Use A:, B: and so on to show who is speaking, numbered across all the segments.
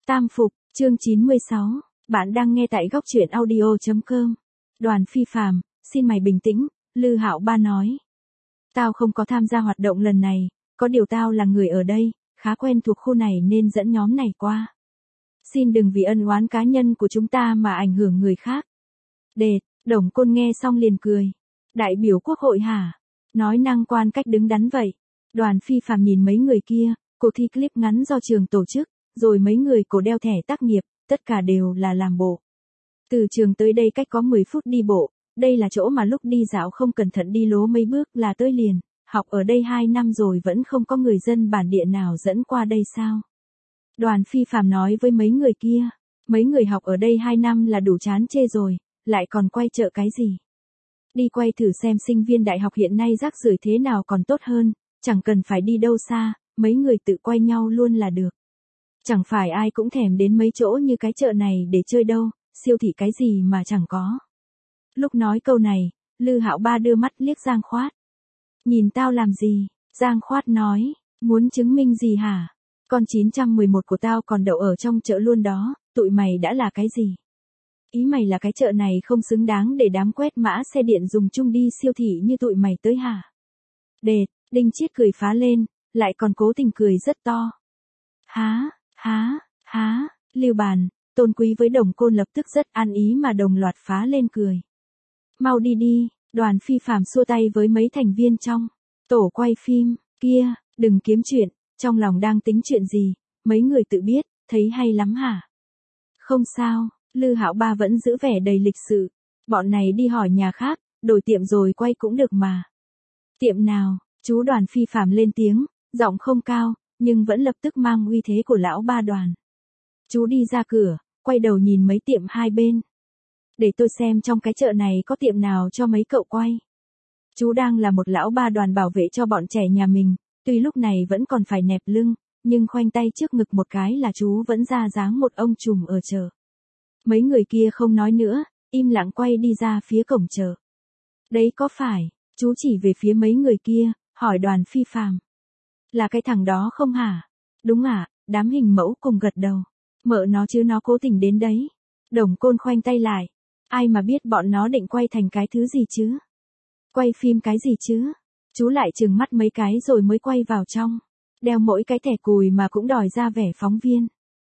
A: Tam phục, chương 96. Bạn đang nghe tại góc truyện audio.com. Đoàn Phi Phàm, xin mày bình tĩnh, Lư Hạo Ba nói. Tao không có tham gia hoạt động lần này, có điều tao là người ở đây, khá quen thuộc khu này nên dẫn nhóm này qua. Xin đừng vì ân oán cá nhân của chúng ta mà ảnh hưởng người khác. Đệt, Đồng Côn nghe xong liền cười. Đại biểu quốc hội hả? Nói năng quan cách đứng đắn vậy. Đoàn Phi Phàm nhìn mấy người kia, cuộc thi clip ngắn do trường tổ chức, rồi mấy người cổ đeo thẻ tác nghiệp, tất cả đều là làm bộ. Từ trường tới đây cách có 10 phút đi bộ, đây là chỗ mà lúc đi dạo không cẩn thận đi lố mấy bước là tới liền. Học ở đây 2 năm rồi vẫn không có người dân bản địa nào dẫn qua đây sao? Đoàn Phi Phàm nói với mấy người kia, mấy người học ở đây 2 năm là đủ chán chê rồi, lại còn quay chợ cái gì? Đi quay thử xem sinh viên đại học hiện nay rác rưởi thế nào còn tốt hơn, chẳng cần phải đi đâu xa, mấy người tự quay nhau luôn là được. Chẳng phải ai cũng thèm đến mấy chỗ như cái chợ này để chơi đâu, siêu thị cái gì mà chẳng có. Lúc nói câu này, Lư Hạo Ba đưa mắt liếc Giang Khoát. Nhìn tao làm gì? Giang Khoát nói, muốn chứng minh gì hả? Con 911 của tao còn đậu ở trong chợ luôn đó, tụi mày đã là cái gì? Ý mày là cái chợ này không xứng đáng để đám quét mã xe điện dùng chung đi siêu thị như tụi mày tới hả? Đệt, Đinh Chiết cười phá lên, lại còn cố tình cười rất to. Há, Lưu Bàn, Tôn Quý với Đồng Côn lập tức rất an ý mà đồng loạt phá lên cười. Mau đi đi, Đoàn Phi Phàm xua tay với mấy thành viên trong tổ quay phim, kia, đừng kiếm chuyện, trong lòng đang tính chuyện gì, mấy người tự biết, thấy hay lắm hả? Không sao, Lư Hạo Ba vẫn giữ vẻ đầy lịch sự, bọn này đi hỏi nhà khác, đổi tiệm rồi quay cũng được mà. Tiệm nào? Chú Đoàn Phi Phàm lên tiếng, giọng không cao, nhưng vẫn lập tức mang uy thế của lão ba Đoàn. Chú đi ra cửa, quay đầu nhìn mấy tiệm hai bên. Để tôi xem trong cái chợ này có tiệm nào cho mấy cậu quay. Chú đang là một lão ba Đoàn bảo vệ cho bọn trẻ nhà mình, tuy lúc này vẫn còn phải nẹp lưng, nhưng khoanh tay trước ngực một cái là chú vẫn ra dáng một ông trùm ở chợ. Mấy người kia không nói nữa, im lặng quay đi ra phía cổng chợ. Đấy có phải, chú chỉ về phía mấy người kia, hỏi Đoàn Phi Phàm. Là cái thằng đó không hả? Đúng ạ, đám hình mẫu cùng gật đầu. Mợ nó chứ nó cố tình đến đấy. Đồng Côn khoanh tay lại. Ai mà biết bọn nó định quay thành cái thứ gì chứ? Quay phim cái gì chứ? Chú lại trừng mắt mấy cái rồi mới quay vào trong. Đeo mỗi cái thẻ cùi mà cũng đòi ra vẻ phóng viên.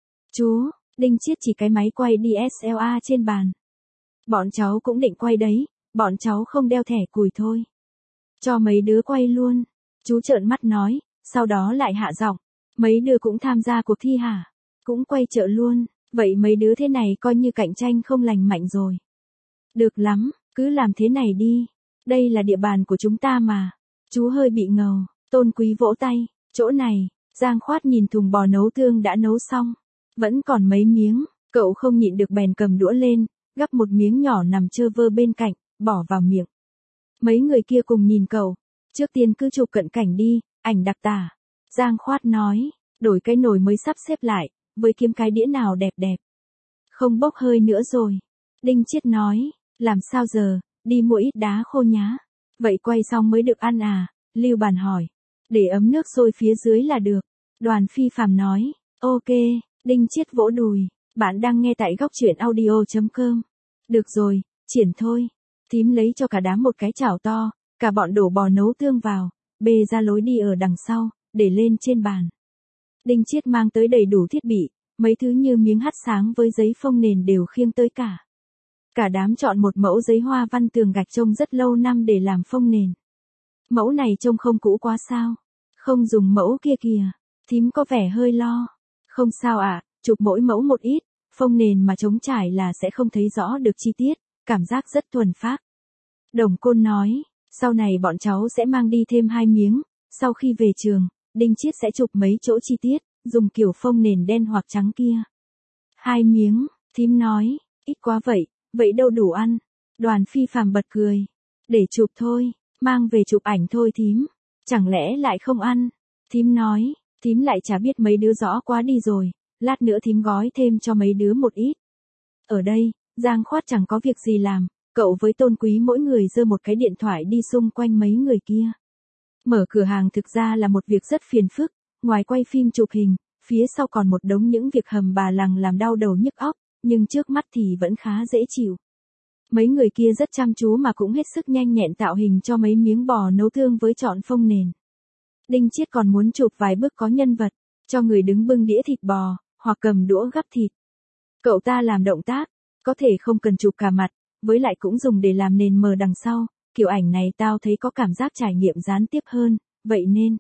A: Chú, Đinh Chiết chỉ cái máy quay DSLR trên bàn. Bọn cháu cũng định quay đấy, bọn cháu không đeo thẻ cùi thôi. Cho mấy đứa quay luôn. Chú trợn mắt nói, sau đó lại hạ giọng. Mấy đứa cũng tham gia cuộc thi hả? Cũng quay chợ luôn, vậy mấy đứa thế này coi như cạnh tranh không lành mạnh rồi. Được lắm, cứ làm thế này đi. Đây là địa bàn của chúng ta mà. Chú hơi bị ngầu, Tôn Quý vỗ tay, chỗ này, Giang Khoát nhìn thùng bò nấu tương đã nấu xong. Vẫn còn mấy miếng, cậu không nhịn được bèn cầm đũa lên, gắp một miếng nhỏ nằm trơ vơ bên cạnh, bỏ vào miệng. Mấy người kia cùng nhìn cậu, trước tiên cứ chụp cận cảnh đi, ảnh đặc tả. Giang Khoát nói, đổi cái nồi mới sắp xếp lại, với kiếm cái đĩa nào đẹp đẹp. Không bốc hơi nữa rồi. Đinh Chiết nói, làm sao giờ, đi mua ít đá khô nhá. Vậy quay xong mới được ăn à? Lưu Bàn hỏi. Để ấm nước sôi phía dưới là được. Đoàn Phi Phàm nói, ok. Đinh Chiết vỗ đùi, bạn đang nghe tại góc truyện audio.com. Được rồi, triển thôi. Thím lấy cho cả đám một cái chảo to, cả bọn đổ bò nấu tương vào, bê ra lối đi ở đằng sau, để lên trên bàn. Đinh Chiết mang tới đầy đủ thiết bị, mấy thứ như miếng hắt sáng với giấy phông nền đều khiêng tới cả. Cả đám chọn một mẫu giấy hoa văn tường gạch trông rất lâu năm để làm phông nền. Mẫu này trông không cũ quá sao? Không dùng mẫu kia kìa, thím có vẻ hơi lo. Không sao ạ, chụp mỗi mẫu một ít, phông nền mà trống trải là sẽ không thấy rõ được chi tiết, cảm giác rất thuần phác. Đồng Côn nói, sau này bọn cháu sẽ mang đi thêm 2 miếng, sau khi về trường, Đinh Chiết sẽ chụp mấy chỗ chi tiết, dùng kiểu phông nền đen hoặc trắng kia. 2 miếng, thím nói, ít quá vậy đâu đủ ăn. Đoàn Phi Phàm bật cười. Để chụp thôi, mang về chụp ảnh thôi thím. Chẳng lẽ lại không ăn? Thím nói, thím lại chả biết mấy đứa rõ quá đi rồi, lát nữa thím gói thêm cho mấy đứa một ít. Ở đây, Giang Khoát chẳng có việc gì làm, cậu với Tôn Quý mỗi người giơ một cái điện thoại đi xung quanh mấy người kia. Mở cửa hàng thực ra là một việc rất phiền phức, ngoài quay phim chụp hình, phía sau còn một đống những việc hầm bà lằng làm đau đầu nhức óc, nhưng trước mắt thì vẫn khá dễ chịu. Mấy người kia rất chăm chú mà cũng hết sức nhanh nhẹn tạo hình cho mấy miếng bò nấu tương với trọn phông nền. Đinh Chiết còn muốn chụp vài bức có nhân vật, cho người đứng bưng đĩa thịt bò, hoặc cầm đũa gắp thịt. Cậu ta làm động tác, có thể không cần chụp cả mặt, với lại cũng dùng để làm nền mờ đằng sau, kiểu ảnh này tao thấy có cảm giác trải nghiệm gián tiếp hơn, vậy nên.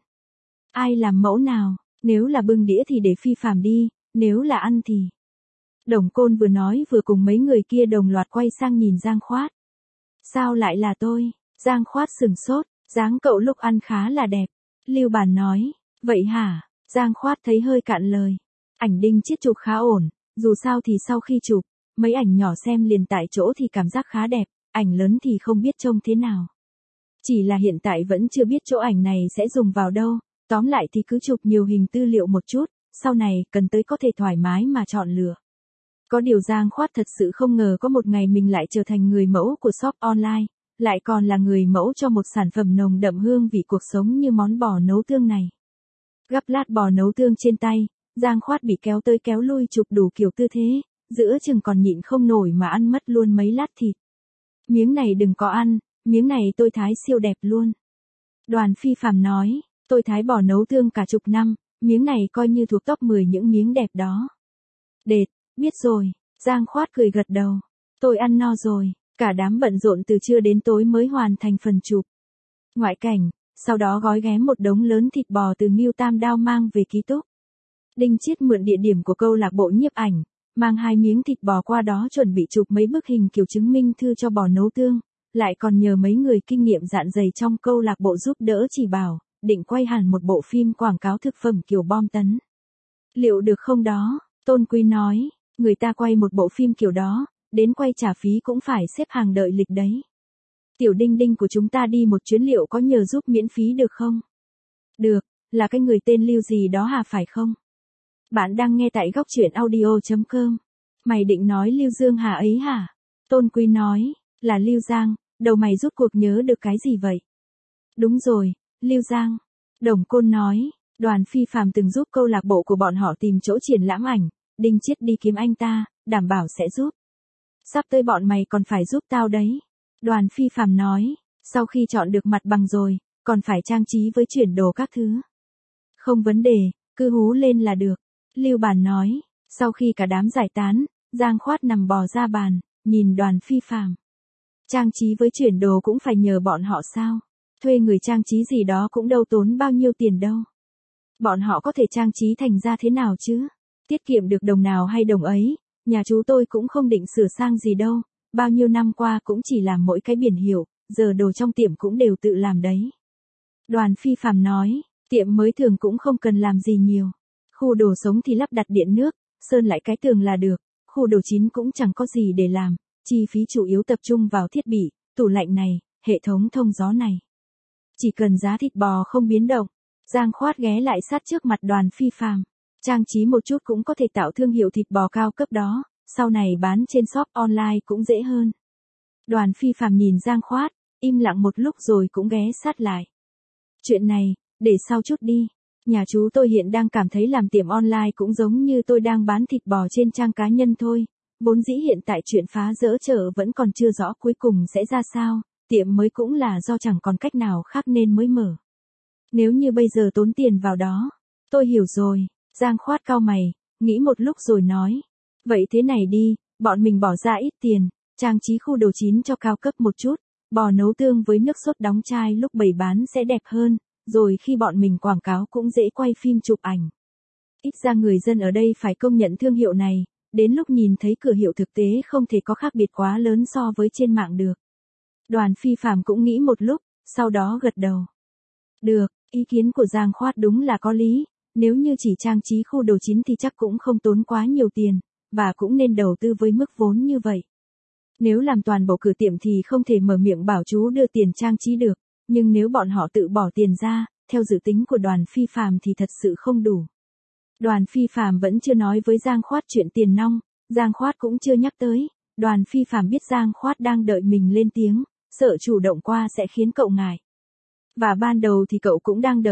A: Ai làm mẫu nào, nếu là bưng đĩa thì để Phi Phàm đi, nếu là ăn thì. Đồng Côn vừa nói vừa cùng mấy người kia đồng loạt quay sang nhìn Giang Khoát. Sao lại là tôi? Giang Khoát sừng sốt, dáng cậu lúc ăn khá là đẹp. Lưu Bàn nói, vậy hả? Giang Khoát thấy hơi cạn lời. Ảnh Đinh Chiết chụp khá ổn, dù sao thì sau khi chụp, mấy ảnh nhỏ xem liền tại chỗ thì cảm giác khá đẹp, ảnh lớn thì không biết trông thế nào. Chỉ là hiện tại vẫn chưa biết chỗ ảnh này sẽ dùng vào đâu, tóm lại thì cứ chụp nhiều hình tư liệu một chút, sau này cần tới có thể thoải mái mà chọn lựa. Có điều Giang Khoát thật sự không ngờ có một ngày mình lại trở thành người mẫu của shop online, lại còn là người mẫu cho một sản phẩm nồng đậm hương vị cuộc sống như món bò nấu tương này. Gắp lát bò nấu tương trên tay, Giang Khoát bị kéo tới kéo lui chụp đủ kiểu tư thế, giữa chừng còn nhịn không nổi mà ăn mất luôn mấy lát thịt. Miếng này đừng có ăn, miếng này tôi thái siêu đẹp luôn. Đoàn Phi Phàm nói, tôi thái bò nấu tương cả chục năm, miếng này coi như thuộc top 10 những miếng đẹp đó. Đệt, biết rồi, Giang Khoát cười gật đầu. Tôi ăn no rồi, cả đám bận rộn từ trưa đến tối mới hoàn thành phần chụp. Ngoại cảnh, sau đó gói ghém một đống lớn thịt bò từ Ngưu Tam Đao mang về ký túc. Đinh Chiết mượn địa điểm của câu lạc bộ nhiếp ảnh, mang 2 miếng thịt bò qua đó chuẩn bị chụp mấy bức hình kiểu chứng minh thư cho bò nấu tương, lại còn nhờ mấy người kinh nghiệm dạn dày trong câu lạc bộ giúp đỡ chỉ bảo, định quay hẳn một bộ phim quảng cáo thực phẩm kiểu bom tấn. Liệu được không đó? Tôn Quý nói, người ta quay một bộ phim kiểu đó, đến quay trả phí cũng phải xếp hàng đợi lịch đấy. Tiểu Đinh Đinh của chúng ta đi một chuyến liệu có nhờ giúp miễn phí được không? Được, là cái người tên Lưu gì đó hả phải không? Bạn đang nghe tại góc truyện audio.com. Mày định nói Lưu Dương Hà ấy hả? Tôn Quý nói, là Lưu Giang, đầu mày rút cuộc nhớ được cái gì vậy? Đúng rồi, Lưu Giang. Đồng Côn nói, Đoàn Phi Phàm từng giúp câu lạc bộ của bọn họ tìm chỗ triển lãm ảnh, Đinh Chiết đi kiếm anh ta, đảm bảo sẽ giúp. Sắp tới bọn mày còn phải giúp tao đấy. Đoàn Phi Phàm nói, sau khi chọn được mặt bằng rồi, còn phải trang trí với chuyển đồ các thứ. Không vấn đề, cứ hú lên là được. Lưu Bàn nói, sau khi cả đám giải tán, Giang Khoát nằm bò ra bàn, nhìn Đoàn Phi Phàm. Trang trí với chuyển đồ cũng phải nhờ bọn họ sao? Thuê người trang trí gì đó cũng đâu tốn bao nhiêu tiền đâu. Bọn họ có thể trang trí thành ra thế nào chứ? Tiết kiệm được đồng nào hay đồng ấy, nhà chú tôi cũng không định sửa sang gì đâu, bao nhiêu năm qua cũng chỉ làm mỗi cái biển hiệu, giờ đồ trong tiệm cũng đều tự làm đấy. Đoàn Phi Phàm nói, tiệm mới thường cũng không cần làm gì nhiều. Khu đồ sống thì lắp đặt điện nước, sơn lại cái tường là được, khu đồ chín cũng chẳng có gì để làm, chi phí chủ yếu tập trung vào thiết bị, tủ lạnh này, hệ thống thông gió này. Chỉ cần giá thịt bò không biến động, Giang Khoát ghé lại sát trước mặt Đoàn Phi Phàm. Trang trí một chút cũng có thể tạo thương hiệu thịt bò cao cấp đó, sau này bán trên shop online cũng dễ hơn. Đoàn Phi Phàm nhìn Giang Khoát, im lặng một lúc rồi cũng ghé sát lại. Chuyện này, để sau chút đi. Nhà chú tôi hiện đang cảm thấy làm tiệm online cũng giống như tôi đang bán thịt bò trên trang cá nhân thôi. Vốn dĩ hiện tại chuyện phá dỡ chợ vẫn còn chưa rõ cuối cùng sẽ ra sao, tiệm mới cũng là do chẳng còn cách nào khác nên mới mở. Nếu như bây giờ tốn tiền vào đó, tôi hiểu rồi. Giang Khoát cau mày, nghĩ một lúc rồi nói. Vậy thế này đi, bọn mình bỏ ra ít tiền, trang trí khu đồ chín cho cao cấp một chút, bò nấu tương với nước sốt đóng chai lúc bày bán sẽ đẹp hơn, rồi khi bọn mình quảng cáo cũng dễ quay phim chụp ảnh. Ít ra người dân ở đây phải công nhận thương hiệu này, đến lúc nhìn thấy cửa hiệu thực tế không thể có khác biệt quá lớn so với trên mạng được. Đoàn Phi Phàm cũng nghĩ một lúc, sau đó gật đầu. Được, ý kiến của Giang Khoát đúng là có lý. Nếu như chỉ trang trí khu đồ chín thì chắc cũng không tốn quá nhiều tiền, và cũng nên đầu tư với mức vốn như vậy. Nếu làm toàn bộ cửa tiệm thì không thể mở miệng bảo chú đưa tiền trang trí được, nhưng nếu bọn họ tự bỏ tiền ra, theo dự tính của Đoàn Phi Phàm thì thật sự không đủ. Đoàn Phi Phàm vẫn chưa nói với Giang Khoát chuyện tiền nong, Giang Khoát cũng chưa nhắc tới, Đoàn Phi Phàm biết Giang Khoát đang đợi mình lên tiếng, sợ chủ động qua sẽ khiến cậu ngại. Và ban đầu thì cậu cũng đang đợi.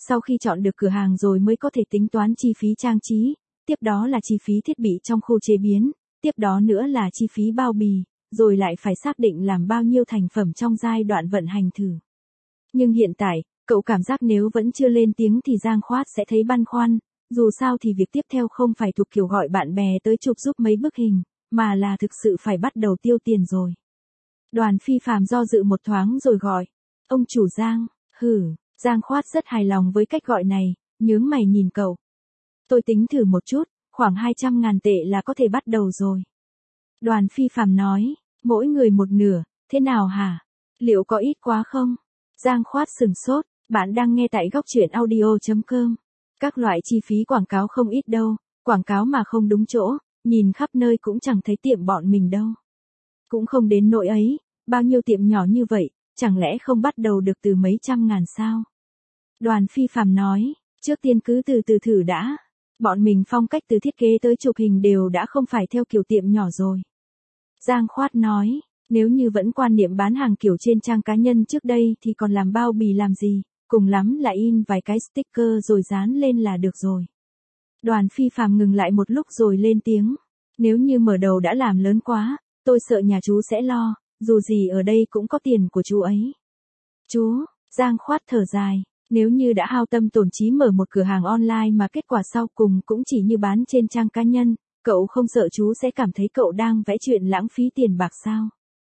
A: Sau khi chọn được cửa hàng rồi mới có thể tính toán chi phí trang trí, tiếp đó là chi phí thiết bị trong khu chế biến, tiếp đó nữa là chi phí bao bì, rồi lại phải xác định làm bao nhiêu thành phẩm trong giai đoạn vận hành thử. Nhưng hiện tại, cậu cảm giác nếu vẫn chưa lên tiếng thì Giang Khoát sẽ thấy băn khoăn, dù sao thì việc tiếp theo không phải thuộc kiểu gọi bạn bè tới chụp giúp mấy bức hình, mà là thực sự phải bắt đầu tiêu tiền rồi. Đoàn Phi Phàm do dự một thoáng rồi gọi, ông chủ Giang, Giang Khoát rất hài lòng với cách gọi này, nhướng mày nhìn cậu. Tôi tính thử một chút, khoảng 200.000 tệ là có thể bắt đầu rồi. Đoàn Phi Phàm nói, mỗi người một nửa, thế nào hả? Liệu có ít quá không? Giang Khoát sừng sốt, bạn đang nghe tại góc truyện audio.com. Các loại chi phí quảng cáo không ít đâu, quảng cáo mà không đúng chỗ, nhìn khắp nơi cũng chẳng thấy tiệm bọn mình đâu. Cũng không đến nỗi ấy, bao nhiêu tiệm nhỏ như vậy, chẳng lẽ không bắt đầu được từ mấy trăm ngàn sao? Đoàn Phi Phàm nói, trước tiên cứ từ từ thử đã. Bọn mình phong cách từ thiết kế tới chụp hình đều đã không phải theo kiểu tiệm nhỏ rồi. Giang Khoát nói, nếu như vẫn quan niệm bán hàng kiểu trên trang cá nhân trước đây thì còn làm bao bì làm gì, cùng lắm là in vài cái sticker rồi dán lên là được rồi. Đoàn Phi Phàm ngừng lại một lúc rồi lên tiếng, nếu như mở đầu đã làm lớn quá, tôi sợ nhà chú sẽ lo, dù gì ở đây cũng có tiền của chú ấy. Chú, Giang Khoát thở dài, nếu như đã hao tâm tổn trí mở một cửa hàng online mà kết quả sau cùng cũng chỉ như bán trên trang cá nhân, cậu không sợ chú sẽ cảm thấy cậu đang vẽ chuyện lãng phí tiền bạc sao?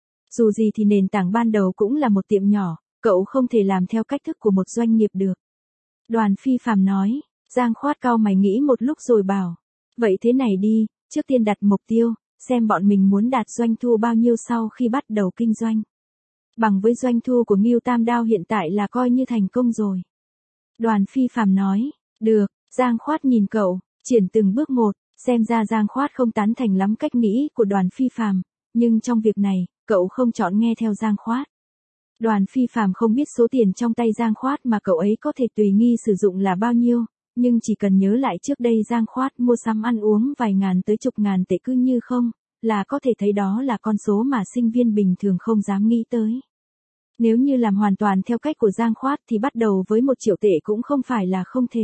A: Dù gì thì nền tảng ban đầu cũng là một tiệm nhỏ, cậu không thể làm theo cách thức của một doanh nghiệp được. Đoàn Phi Phàm nói, Giang Khoát cau mày nghĩ một lúc rồi bảo, vậy thế này đi, trước tiên đặt mục tiêu, xem bọn mình muốn đạt doanh thu bao nhiêu sau khi bắt đầu kinh doanh. Bằng với doanh thu của Ngưu Tam Đao hiện tại là coi như thành công rồi. Đoàn Phi Phàm nói, được, Giang Khoát nhìn cậu, triển từng bước một, xem ra Giang Khoát không tán thành lắm cách nghĩ của Đoàn Phi Phàm, nhưng trong việc này, cậu không chọn nghe theo Giang Khoát. Đoàn Phi Phàm không biết số tiền trong tay Giang Khoát mà cậu ấy có thể tùy nghi sử dụng là bao nhiêu, nhưng chỉ cần nhớ lại trước đây Giang Khoát mua sắm ăn uống vài ngàn tới chục ngàn tệ cứ như không, là có thể thấy đó là con số mà sinh viên bình thường không dám nghĩ tới. Nếu như làm hoàn toàn theo cách của Giang Khoát thì bắt đầu với 1 triệu tệ cũng không phải là không thể.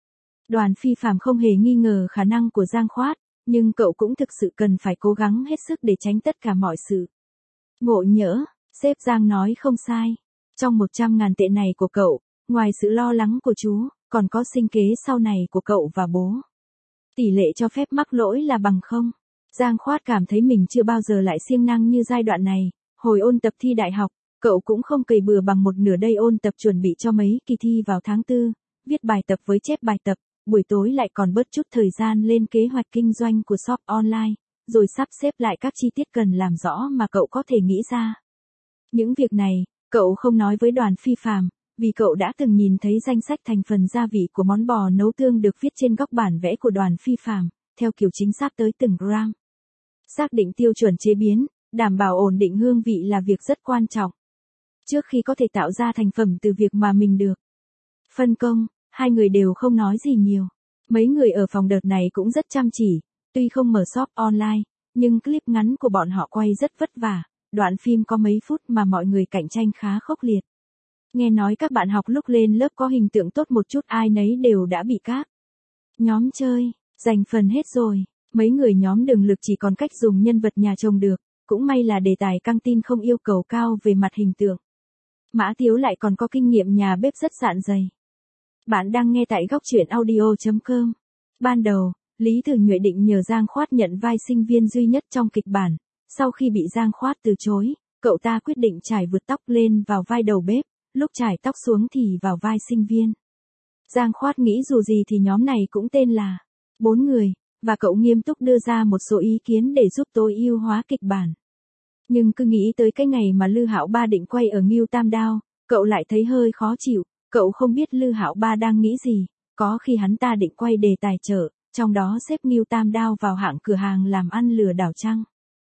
A: Đoàn Phi Phàm không hề nghi ngờ khả năng của Giang Khoát, nhưng cậu cũng thực sự cần phải cố gắng hết sức để tránh tất cả mọi sự. Ngộ nhỡ, sếp Giang nói không sai. Trong 100.000 tệ này của cậu, ngoài sự lo lắng của chú, còn có sinh kế sau này của cậu và bố. Tỷ lệ cho phép mắc lỗi là bằng không. Giang Khoát cảm thấy mình chưa bao giờ lại siêng năng như giai đoạn này. Hồi ôn tập thi đại học, cậu cũng không cày bừa bằng một nửa đây ôn tập chuẩn bị cho mấy kỳ thi vào tháng 4, viết bài tập với chép bài tập, buổi tối lại còn bớt chút thời gian lên kế hoạch kinh doanh của shop online, rồi sắp xếp lại các chi tiết cần làm rõ mà cậu có thể nghĩ ra. Những việc này, cậu không nói với Đoàn Phi Phàm, vì cậu đã từng nhìn thấy danh sách thành phần gia vị của món bò nấu tương được viết trên góc bản vẽ của Đoàn Phi Phàm, theo kiểu chính xác tới từng gram. Xác định tiêu chuẩn chế biến, đảm bảo ổn định hương vị là việc rất quan trọng. Trước khi có thể tạo ra thành phẩm từ việc mà mình được phân công, hai người đều không nói gì nhiều. Mấy người ở phòng đợt này cũng rất chăm chỉ, tuy không mở shop online, nhưng clip ngắn của bọn họ quay rất vất vả, đoạn phim có mấy phút mà mọi người cạnh tranh khá khốc liệt. Nghe nói các bạn học lúc lên lớp có hình tượng tốt một chút ai nấy đều đã bị các nhóm chơi giành phần hết rồi. Mấy người nhóm Đường Lực chỉ còn cách dùng nhân vật nhà chồng được, cũng may là đề tài căng tin không yêu cầu cao về mặt hình tượng. Mã Tiếu lại còn có kinh nghiệm nhà bếp rất dạn dày. Bạn đang nghe tại góc truyện audio.com. Ban đầu, Lý Tử Nhuệ định nhờ Giang Khoát nhận vai sinh viên duy nhất trong kịch bản. Sau khi bị Giang Khoát từ chối, cậu ta quyết định trải vượt tóc lên vào vai đầu bếp, lúc trải tóc xuống thì vào vai sinh viên. Giang Khoát nghĩ dù gì thì nhóm này cũng tên là 4 người, và cậu nghiêm túc đưa ra một số ý kiến để giúp tối ưu hóa kịch bản. Nhưng cứ nghĩ tới cái ngày mà Lư Hạo Ba định quay ở Ngưu Tam Đao, cậu lại thấy hơi khó chịu, cậu không biết Lư Hạo Ba đang nghĩ gì, có khi hắn ta định quay đề tài chợ, trong đó xếp Ngưu Tam Đao vào hạng cửa hàng làm ăn lừa đảo chăng.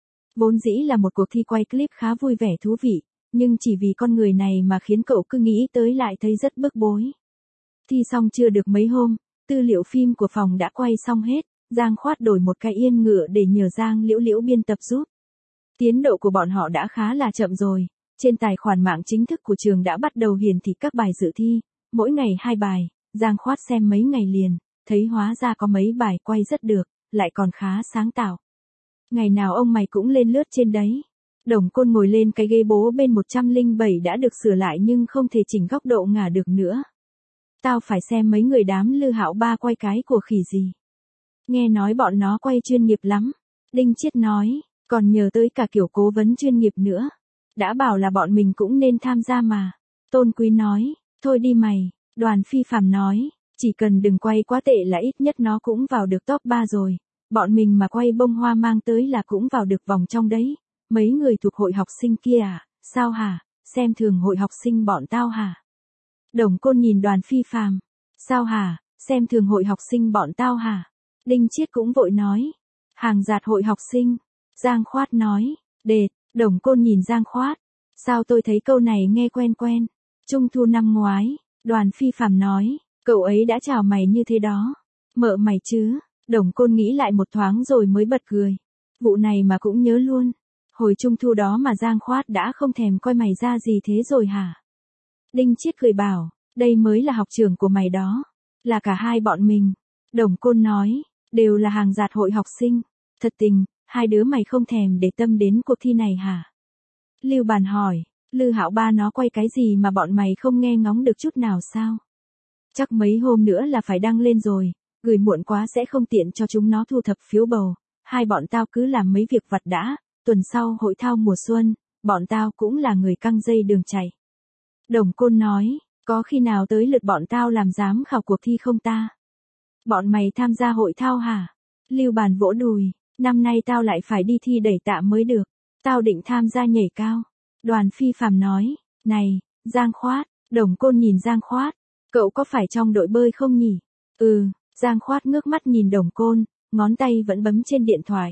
A: Vốn dĩ là một cuộc thi quay clip khá vui vẻ thú vị, nhưng chỉ vì con người này mà khiến cậu cứ nghĩ tới lại thấy rất bức bối. Thi xong chưa được mấy hôm, tư liệu phim của phòng đã quay xong hết, Giang Khoát đổi một cái yên ngựa để nhờ Giang Liễu Liễu biên tập giúp. Tiến độ của bọn họ đã khá là chậm rồi, trên tài khoản mạng chính thức của trường đã bắt đầu hiển thị các bài dự thi, mỗi ngày 2 bài, Giang Khoát xem mấy ngày liền, thấy hóa ra có mấy bài quay rất được, lại còn khá sáng tạo. Ngày nào ông mày cũng lên lướt trên đấy. Đồng Côn ngồi lên cái ghế bố bên 107 đã được sửa lại nhưng không thể chỉnh góc độ ngả được nữa. Tao phải xem mấy người đám Lư Hạo Ba quay cái của khỉ gì. Nghe nói bọn nó quay chuyên nghiệp lắm. Đinh Chiết nói, còn nhờ tới cả kiểu cố vấn chuyên nghiệp nữa. Đã bảo là bọn mình cũng nên tham gia mà. Tôn Quý nói, thôi đi mày. Đoàn Phi Phạm nói, chỉ cần đừng quay quá tệ là ít nhất nó cũng vào được top 3 rồi. Bọn mình mà quay bông hoa mang tới là cũng vào được vòng trong đấy. Mấy người thuộc hội học sinh kia à, sao hả, xem thường hội học sinh bọn tao hả? Đồng Côn nhìn Đoàn Phi Phạm, sao hả, xem thường hội học sinh bọn tao hả? Đinh Chiết cũng vội nói, hàng giạt hội học sinh. Giang Khoát nói, đệt. Đồng Côn nhìn Giang Khoát, sao tôi thấy câu này nghe quen quen. Trung thu năm ngoái, Đoàn Phi Phạm nói, cậu ấy đã chào mày như thế đó. Mợ mày chứ. Đồng Côn nghĩ lại một thoáng rồi mới bật cười. Vụ này mà cũng nhớ luôn. Hồi trung thu đó mà Giang Khoát đã không thèm coi mày ra gì thế rồi hả? Đinh Chiết cười bảo, đây mới là học trưởng của mày đó. Là cả hai bọn mình. Đồng Côn nói, đều là hàng giạt hội học sinh. Thật tình, hai đứa mày không thèm để tâm đến cuộc thi này hả? Lưu Bàn hỏi, Lư Hạo Ba nó quay cái gì mà bọn mày không nghe ngóng được chút nào sao? Chắc mấy hôm nữa là phải đăng lên rồi, gửi muộn quá sẽ không tiện cho chúng nó thu thập phiếu bầu. Hai bọn tao cứ làm mấy việc vặt đã, tuần sau hội thao mùa xuân, bọn tao cũng là người căng dây đường chạy. Đồng Côn nói, có khi nào tới lượt bọn tao làm giám khảo cuộc thi không ta? Bọn mày tham gia hội thao hả? Lưu Bàn vỗ đùi, năm nay tao lại phải đi thi đẩy tạ mới được. Tao định tham gia nhảy cao. Đoàn Phi Phạm nói, này, Giang Khoát. Đồng Côn nhìn Giang Khoát, cậu có phải trong đội bơi không nhỉ? Ừ. Giang Khoát ngước mắt nhìn Đồng Côn, ngón tay vẫn bấm trên điện thoại.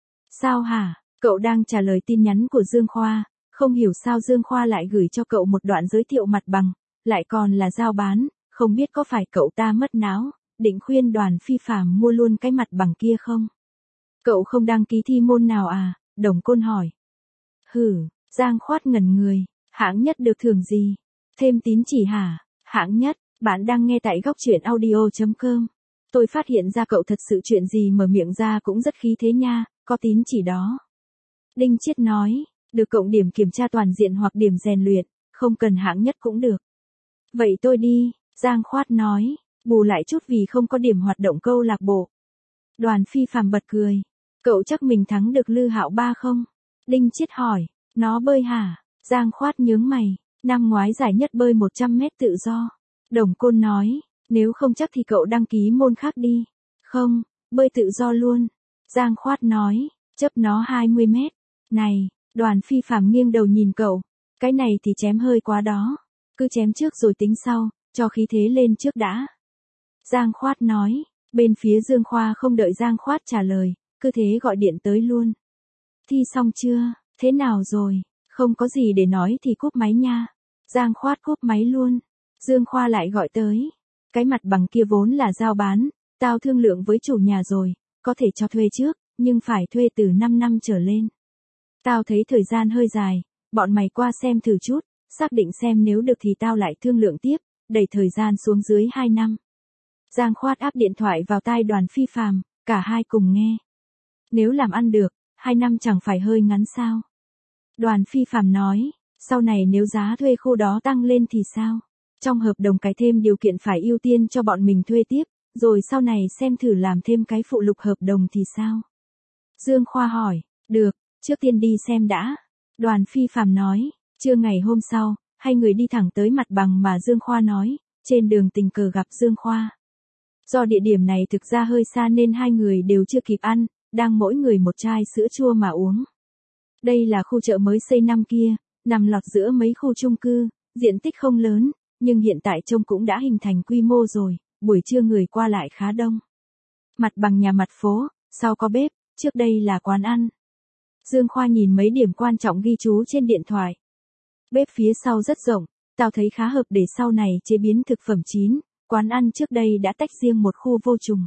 A: Sao hả? Cậu đang trả lời tin nhắn của Dương Khoa, không hiểu sao Dương Khoa lại gửi cho cậu một đoạn giới thiệu mặt bằng, lại còn là giao bán, không biết có phải cậu ta mất não, định khuyên Đoàn Phi Phạm mua luôn cái mặt bằng kia không? Cậu không đăng ký thi môn nào à? Đồng Côn hỏi. Hử, Giang Khoát ngẩn người, hạng nhất được thưởng gì? Thêm tín chỉ hả? Hạng nhất, bạn đang nghe tại góc truyện audio.com. Tôi phát hiện ra cậu thật sự chuyện gì mở miệng ra cũng rất khí thế nha, có tín chỉ đó. Đinh Chiết nói, được cộng điểm kiểm tra toàn diện hoặc điểm rèn luyện, không cần hạng nhất cũng được. Vậy tôi đi, Giang Khoát nói, bù lại chút vì không có điểm hoạt động câu lạc bộ. Đoàn Phi Phạm bật cười, cậu chắc mình thắng được Lư Hạo Ba không? Đinh Chiết hỏi, nó bơi hả? Giang Khoát nhướng mày, năm ngoái giải nhất bơi 100 mét tự do. Đồng Côn nói, nếu không chắc thì cậu đăng ký môn khác đi. Không, bơi tự do luôn. Giang Khoát nói, chấp nó 20 mét. Này, Đoàn Phi Phạm nghiêng đầu nhìn cậu, cái này thì chém hơi quá đó. Cứ chém trước rồi tính sau, cho khí thế lên trước đã. Giang Khoát nói, bên phía Dương Khoa không đợi Giang Khoát trả lời, cứ thế gọi điện tới luôn. Thi xong chưa, thế nào rồi, không có gì để nói thì cúp máy nha. Giang Khoát cúp máy luôn. Dương Khoa lại gọi tới. Cái mặt bằng kia vốn là giao bán, tao thương lượng với chủ nhà rồi, có thể cho thuê trước, nhưng phải thuê từ 5 năm trở lên. Tao thấy thời gian hơi dài, bọn mày qua xem thử chút, xác định xem nếu được thì tao lại thương lượng tiếp, đẩy thời gian xuống dưới 2 năm. Giang Khoát áp điện thoại vào tai Đoàn Phi Phạm, cả hai cùng nghe. Nếu làm ăn được, 2 năm chẳng phải hơi ngắn sao? Đoàn Phi Phạm nói, sau này nếu giá thuê khu đó tăng lên thì sao? Trong hợp đồng cải thêm điều kiện phải ưu tiên cho bọn mình thuê tiếp, rồi sau này xem thử làm thêm cái phụ lục hợp đồng thì sao? Dương Khoa hỏi, được, trước tiên đi xem đã. Đoàn Phi Phạm nói, trưa ngày hôm sau, hai người đi thẳng tới mặt bằng mà Dương Khoa nói, trên đường tình cờ gặp Dương Khoa. Do địa điểm này thực ra hơi xa nên hai người đều chưa kịp ăn, đang mỗi người một chai sữa chua mà uống. Đây là khu chợ mới xây năm kia, nằm lọt giữa mấy khu chung cư, diện tích không lớn, nhưng hiện tại trông cũng đã hình thành quy mô rồi, buổi trưa người qua lại khá đông. Mặt bằng nhà mặt phố, sau có bếp, trước đây là quán ăn. Dương Khoa nhìn mấy điểm quan trọng ghi chú trên điện thoại. Bếp phía sau rất rộng, tao thấy khá hợp để sau này chế biến thực phẩm chín, quán ăn trước đây đã tách riêng một khu vô trùng.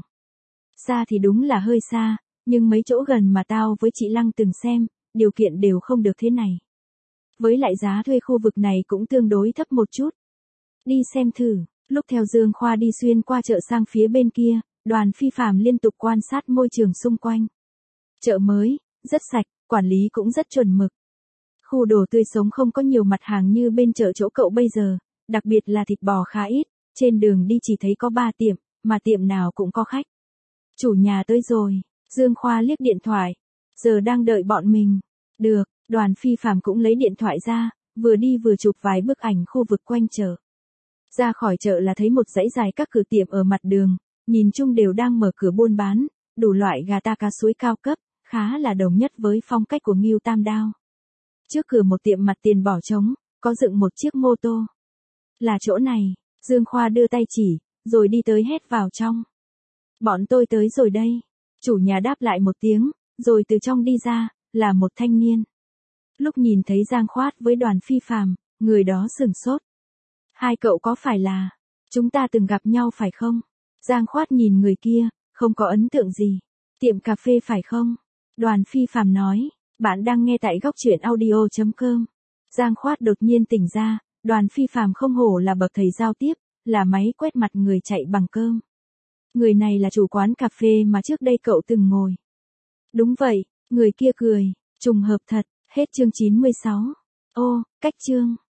A: Xa thì đúng là hơi xa, nhưng mấy chỗ gần mà tao với chị Lăng từng xem, điều kiện đều không được thế này. Với lại giá thuê khu vực này cũng tương đối thấp một chút. Đi xem thử, Lúc theo Dương Khoa đi xuyên qua chợ sang phía bên kia, Đoàn Phi Phạm liên tục quan sát môi trường xung quanh. Chợ mới, rất sạch, quản lý cũng rất chuẩn mực. Khu đồ tươi sống không có nhiều mặt hàng như bên chợ chỗ cậu bây giờ, đặc biệt là thịt bò khá ít, trên đường đi chỉ thấy có 3 tiệm, mà tiệm nào cũng có khách. Chủ nhà tới rồi, Dương Khoa liếc điện thoại, giờ đang đợi bọn mình. Được, Đoàn Phi Phạm cũng lấy điện thoại ra, vừa đi vừa chụp vài bức ảnh khu vực quanh chợ. Ra khỏi chợ là thấy một dãy dài các cửa tiệm ở mặt đường, nhìn chung đều đang mở cửa buôn bán, đủ loại gà ta cá suối cao cấp, khá là đồng nhất với phong cách của Ngưu Tam Đao. Trước cửa một tiệm mặt tiền bỏ trống, có dựng một chiếc mô tô. Là chỗ này, Dương Khoa đưa tay chỉ, rồi đi tới hét vào trong. Bọn tôi tới rồi đây. Chủ nhà đáp lại một tiếng, rồi từ trong đi ra, là một thanh niên. Lúc nhìn thấy Giang Khoát với Đoàn Phi Phạm, người đó sửng sốt. Hai cậu có phải là, chúng ta từng gặp nhau phải không? Giang Khoát nhìn người kia, không có ấn tượng gì. Tiệm cà phê phải không? Đoàn Phi Phạm nói, bạn đang nghe tại góc truyện audio.com. Giang Khoát đột nhiên tỉnh ra, Đoàn Phi Phạm không hổ là bậc thầy giao tiếp, là máy quét mặt người chạy bằng cơm. Người này là chủ quán cà phê mà trước đây cậu từng ngồi. Đúng vậy, người kia cười, trùng hợp thật, hết chương 96. Ô, cách chương.